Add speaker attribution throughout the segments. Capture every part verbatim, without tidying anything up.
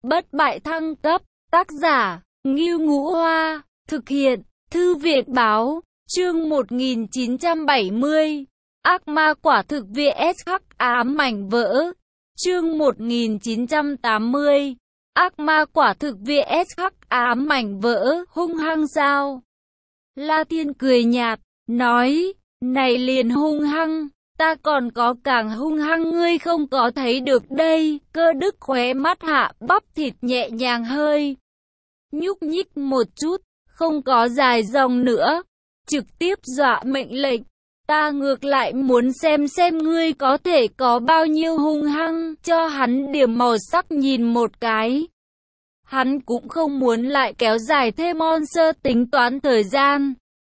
Speaker 1: Bất bại thăng cấp, tác giả, Ngưu Ngũ Hoa, thực hiện, Thư viện báo, chương một nghìn chín trăm bảy mươi, ác ma quả thực vs hắc ám mảnh vỡ, chương một nghìn chín trăm tám mươi, ác ma quả thực vs hắc ám mảnh vỡ, hung hăng sao? La Thiên cười nhạt, nói, này liền hung hăng. Ta còn có càng hung hăng ngươi không có thấy được đây. Cơ Đức khóe mắt hạ bắp thịt nhẹ nhàng hơi nhúc nhích một chút, không có dài dòng nữa, trực tiếp dọa mệnh lệnh. Ta ngược lại muốn xem xem ngươi có thể có bao nhiêu hung hăng, cho hắn điểm màu sắc nhìn một cái. Hắn cũng không muốn lại kéo dài thêm Monster tính toán thời gian.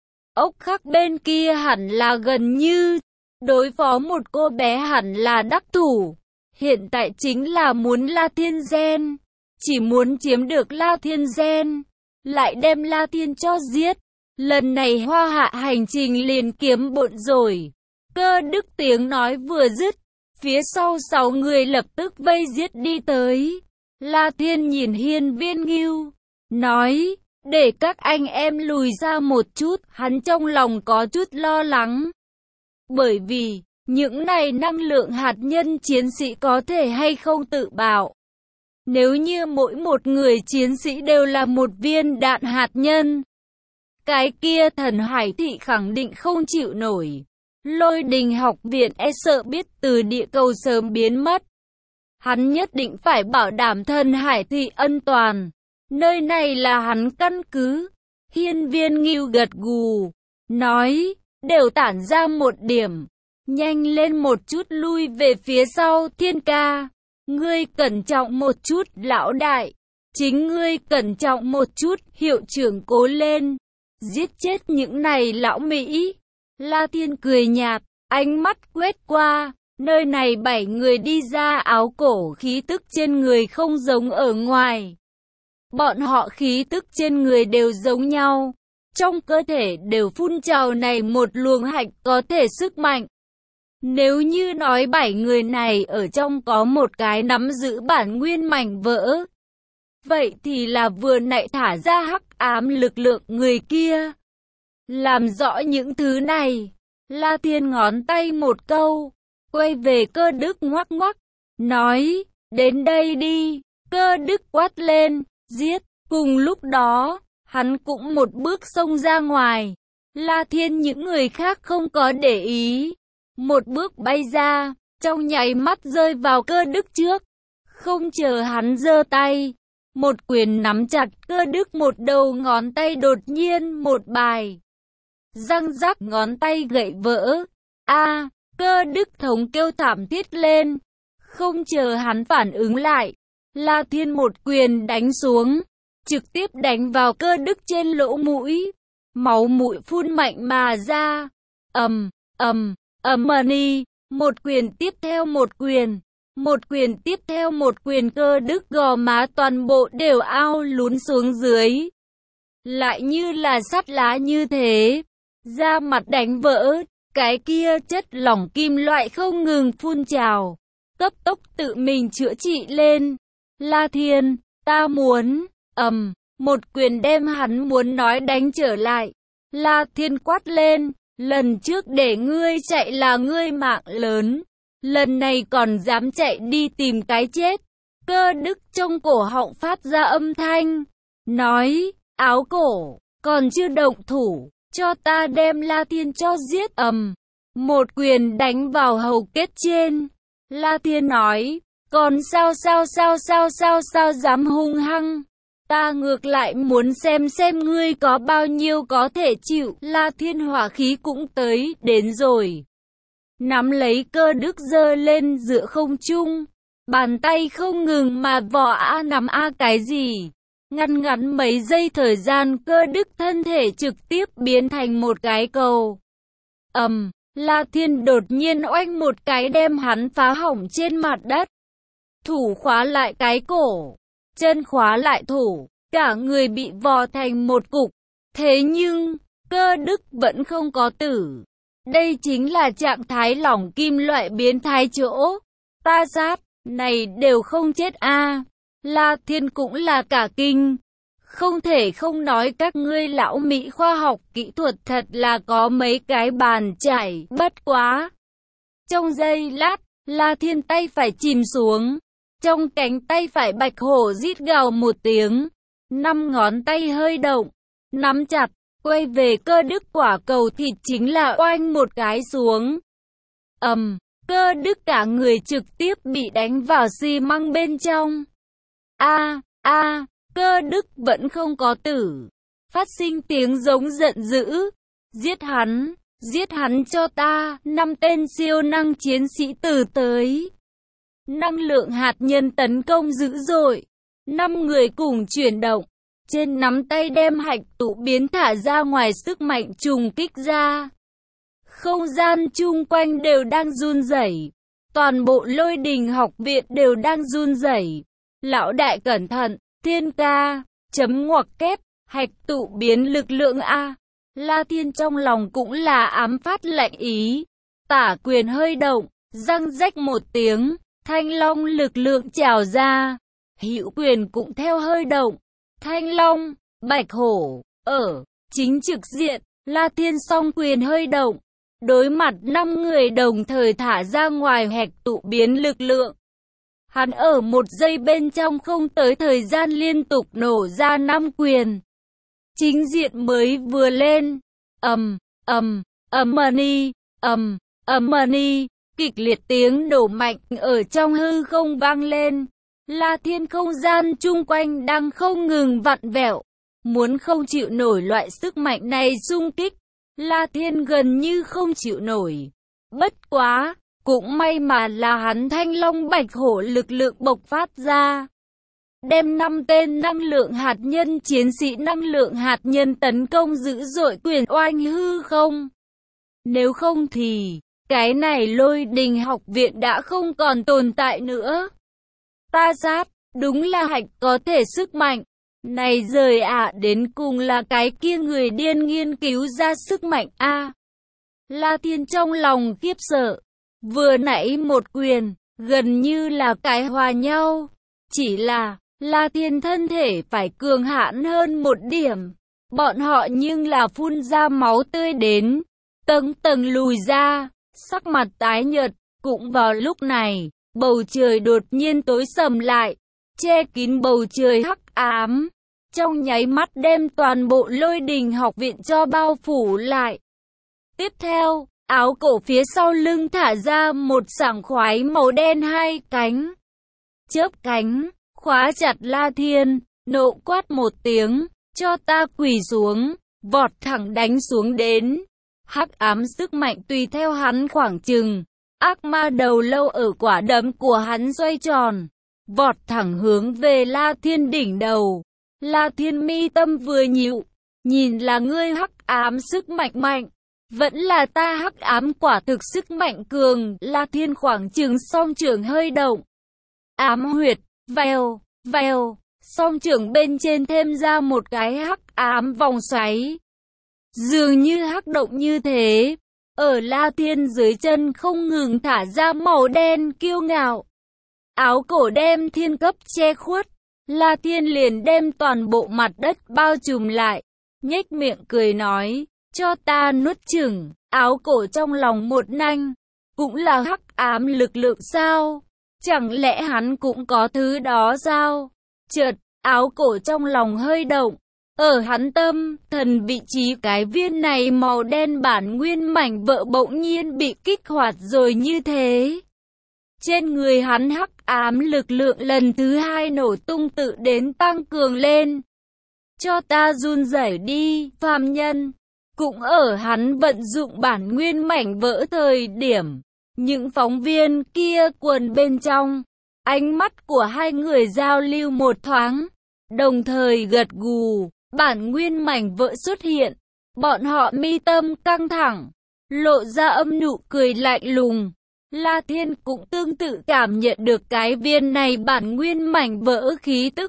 Speaker 1: Ốc khắc bên kia hẳn là gần như đối phó một cô bé hẳn là đắc thủ. Hiện tại chính là muốn La Thiên Gen. Chỉ muốn chiếm được La Thiên Gen, lại đem La Thiên cho giết. Lần này Hoa Hạ hành trình liền kiếm bộn rồi. Cơ Đức tiếng nói vừa dứt, phía sau sáu người lập tức vây giết đi tới. La Thiên nhìn Hiên Viên Ngưu, nói, để các anh em lùi ra một chút. Hắn trong lòng có chút lo lắng. Bởi vì, những này năng lượng hạt nhân chiến sĩ có thể hay không tự bạo. Nếu như mỗi một người chiến sĩ đều là một viên đạn hạt nhân, cái kia Thần Hải Thị khẳng định không chịu nổi. Lôi Đình học viện e sợ biết từ địa cầu sớm biến mất. Hắn nhất định phải bảo đảm Thần Hải Thị an toàn. Nơi này là hắn căn cứ. Hiên Viên Ngưu gật gù, nói, đều tản ra một điểm. Nhanh lên một chút lui về phía sau. Thiên ca, ngươi cẩn trọng một chút. Lão đại, chính ngươi cẩn trọng một chút. Hiệu trưởng cố lên, giết chết những này lão Mỹ. La Thiên cười nhạt, ánh mắt quét qua. Nơi này bảy người đi ra, áo cổ khí tức trên người không giống ở ngoài. Bọn họ khí tức trên người đều giống nhau. Trong cơ thể đều phun trào này một luồng hạch có thể sức mạnh. Nếu như nói bảy người này ở trong có một cái nắm giữ bản nguyên mảnh vỡ, vậy thì là vừa nãy thả ra hắc ám lực lượng người kia. Làm rõ những thứ này, La Thiên ngón tay một câu, quay về Cơ Đức ngoắc ngoắc, nói, đến đây đi. Cơ Đức quát lên, giết. Cùng lúc đó, hắn cũng một bước xông ra ngoài. La Thiên những người khác không có để ý. Một bước bay ra, trong nháy mắt rơi vào Cơ Đức trước. Không chờ hắn giơ tay, một quyền nắm chặt Cơ Đức một đầu ngón tay đột nhiên một bài. Răng rắc ngón tay gãy vỡ. A, Cơ Đức thống kêu thảm thiết lên. Không chờ hắn phản ứng lại, La Thiên một quyền đánh xuống, trực tiếp đánh vào Cơ Đức trên lỗ mũi. Máu mũi phun mạnh mà ra. Ầm, ầm, ầm ni, một quyền tiếp theo một quyền, một quyền tiếp theo một quyền. Cơ Đức gò má toàn bộ đều ao lún xuống dưới. Lại như là sắt lá như thế, da mặt đánh vỡ, cái kia chất lỏng kim loại không ngừng phun trào, cấp tốc tự mình chữa trị lên. La Thiên, ta muốn, ầm, một quyền đem hắn muốn nói đánh trở lại. La Thiên quát lên, lần trước để ngươi chạy là ngươi mạng lớn, lần này còn dám chạy đi tìm cái chết. Cơ Đức trong cổ họng phát ra âm thanh, nói, áo cổ, còn chưa động thủ, cho ta đem La Thiên cho giết. Ầm, một quyền đánh vào hầu kết trên. La Thiên nói, còn sao sao sao sao sao sao dám hung hăng. Ta ngược lại muốn xem xem ngươi có bao nhiêu có thể chịu. La Thiên hỏa khí cũng tới, đến rồi. Nắm lấy Cơ Đức giơ lên giữa không trung. Bàn tay không ngừng mà vò a nắm a cái gì. Ngắn ngắn mấy giây thời gian Cơ Đức thân thể trực tiếp biến thành một cái cầu. Ầm, La Thiên đột nhiên oanh một cái đem hắn phá hỏng trên mặt đất. Thủ khóa lại cái cổ, chân khóa lại thủ, cả người bị vò thành một cục. Thế nhưng, Cơ Đức vẫn không có tử. Đây chính là trạng thái lỏng kim loại biến thái chỗ. Ta sát, này đều không chết a. La Thiên cũng là cả kinh. Không thể không nói các ngươi lão Mỹ khoa học kỹ thuật thật là có mấy cái bàn chải, bất quá. Trong giây lát, La Thiên tay phải chìm xuống. Trong cánh tay phải bạch hổ rít gào một tiếng. Năm ngón tay hơi động, nắm chặt, quay về cơ đức quả cầu thịt chính là oanh một cái xuống. Ầm, cơ đức cả người trực tiếp bị đánh vào xi măng bên trong. A, a, cơ đức vẫn không có tử. Phát sinh tiếng giống giận dữ. Giết hắn, giết hắn cho ta, năm tên siêu năng chiến sĩ từ tới. Năng lượng hạt nhân tấn công dữ dội. Năm người cùng chuyển động. Trên nắm tay đem hạch tụ biến thả ra ngoài sức mạnh trùng kích ra. Không gian chung quanh đều đang run rẩy. Toàn bộ Lôi Đình học viện đều đang run rẩy. Lão đại cẩn thận, Thiên ca, chấm ngoặc kép, hạch tụ biến lực lượng A. La Thiên trong lòng cũng là ám phát lạnh ý. Tả quyền hơi động, răng rách một tiếng, thanh long lực lượng trào ra. Hữu quyền cũng theo hơi động. Thanh long, bạch hổ, ở chính trực diện, La Thiên song quyền hơi động. Đối mặt năm người đồng thời thả ra ngoài hạch tụ biến lực lượng. Hắn ở một giây bên trong không tới thời gian liên tục nổ ra năm quyền. Chính diện mới vừa lên. Ầm, ầm, ầm mani, ầm, ầm mani, kịch liệt tiếng đổ mạnh ở trong hư không vang lên. La Thiên không gian chung quanh đang không ngừng vặn vẹo. Muốn không chịu nổi loại sức mạnh này xung kích. La Thiên gần như không chịu nổi. Bất quá, cũng may mà là hắn thanh long bạch hổ lực lượng bộc phát ra. Đem năm tên năng lượng hạt nhân chiến sĩ năng lượng hạt nhân tấn công dữ dội quyền oanh hư không. Nếu không thì, cái này Lôi Đình học viện đã không còn tồn tại nữa. Ta sát, đúng là hạch có thể sức mạnh. Này rời ạ, đến cùng là cái kia người điên nghiên cứu ra sức mạnh a. La Thiên trong lòng khiếp sợ. Vừa nãy một quyền, gần như là cái hòa nhau. Chỉ là, La Thiên thân thể phải cường hãn hơn một điểm. Bọn họ nhưng là phun ra máu tươi đến. Tầng tầng lùi ra, sắc mặt tái nhợt. Cũng vào lúc này, bầu trời đột nhiên tối sầm lại. Che kín bầu trời hắc ám. Trong nháy mắt đem toàn bộ Lôi Đình học viện cho bao phủ lại. Tiếp theo, áo cổ phía sau lưng thả ra một sảng khoái màu đen hai cánh. Chớp cánh, khóa chặt La Thiên, nộ quát một tiếng, cho ta quỳ xuống, vọt thẳng đánh xuống đến. Hắc ám sức mạnh tùy theo hắn khoảng chừng. Ác ma đầu lâu ở quả đấm của hắn xoay tròn, vọt thẳng hướng về La Thiên đỉnh đầu. La Thiên mi tâm vừa nhịu, nhìn là ngươi hắc ám sức mạnh mạnh, vẫn là ta hắc ám quả thực sức mạnh cường. La Thiên khoảng chừng song trưởng hơi động, ám huyệt, vèo, vèo, song trưởng bên trên thêm ra một cái hắc ám vòng xoáy, dường như hắc động như thế. Ở La Thiên dưới chân không ngừng thả ra màu đen kiêu ngạo. Áo cổ đem thiên cấp che khuất. La Thiên liền đem toàn bộ mặt đất bao trùm lại. Nhếch miệng cười nói, cho ta nuốt chửng. Áo cổ trong lòng một nanh. Cũng là hắc ám lực lượng sao? Chẳng lẽ hắn cũng có thứ đó sao? Chợt, áo cổ trong lòng hơi động. Ở hắn tâm, thần vị trí cái viên này màu đen bản nguyên mảnh vỡ bỗng nhiên bị kích hoạt rồi như thế. Trên người hắn hắc ám lực lượng lần thứ hai nổ tung tự đến tăng cường lên. Cho ta run rẩy đi, phàm nhân. Cũng ở hắn vận dụng bản nguyên mảnh vỡ thời điểm. Những phóng viên kia quần bên trong. Ánh mắt của hai người giao lưu một thoáng. Đồng thời gật gù. Bản nguyên mảnh vỡ xuất hiện, bọn họ mi tâm căng thẳng, lộ ra âm nụ cười lạnh lùng. La Thiên cũng tương tự cảm nhận được cái viên này bản nguyên mảnh vỡ khí tức.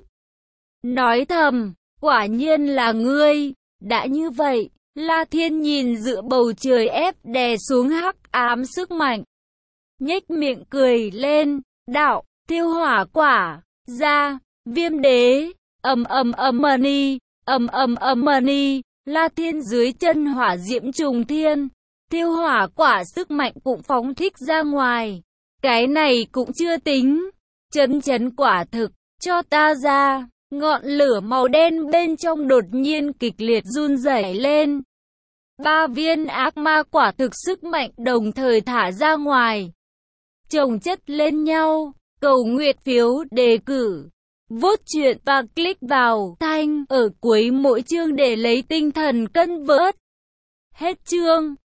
Speaker 1: Nói thầm, quả nhiên là ngươi. Đã như vậy, La Thiên nhìn dựa bầu trời ép đè xuống hắc ám sức mạnh. Nhếch miệng cười lên, đạo, tiêu hỏa quả, ra. Viêm đế, ầm ầm ầm money, ầm ầm ầm money, La Thiên dưới chân hỏa diễm trùng thiên, thiêu hỏa quả sức mạnh cũng phóng thích ra ngoài. Cái này cũng chưa tính, chấn chấn quả thực, cho ta ra. Ngọn lửa màu đen bên trong đột nhiên kịch liệt run rẩy lên. Ba viên ác ma quả thực sức mạnh đồng thời thả ra ngoài, chồng chất lên nhau. Cầu nguyện phiếu đề cử, vote chuyện và click vào thanh ở cuối mỗi chương để lấy tinh thần cân vớt. Hết chương.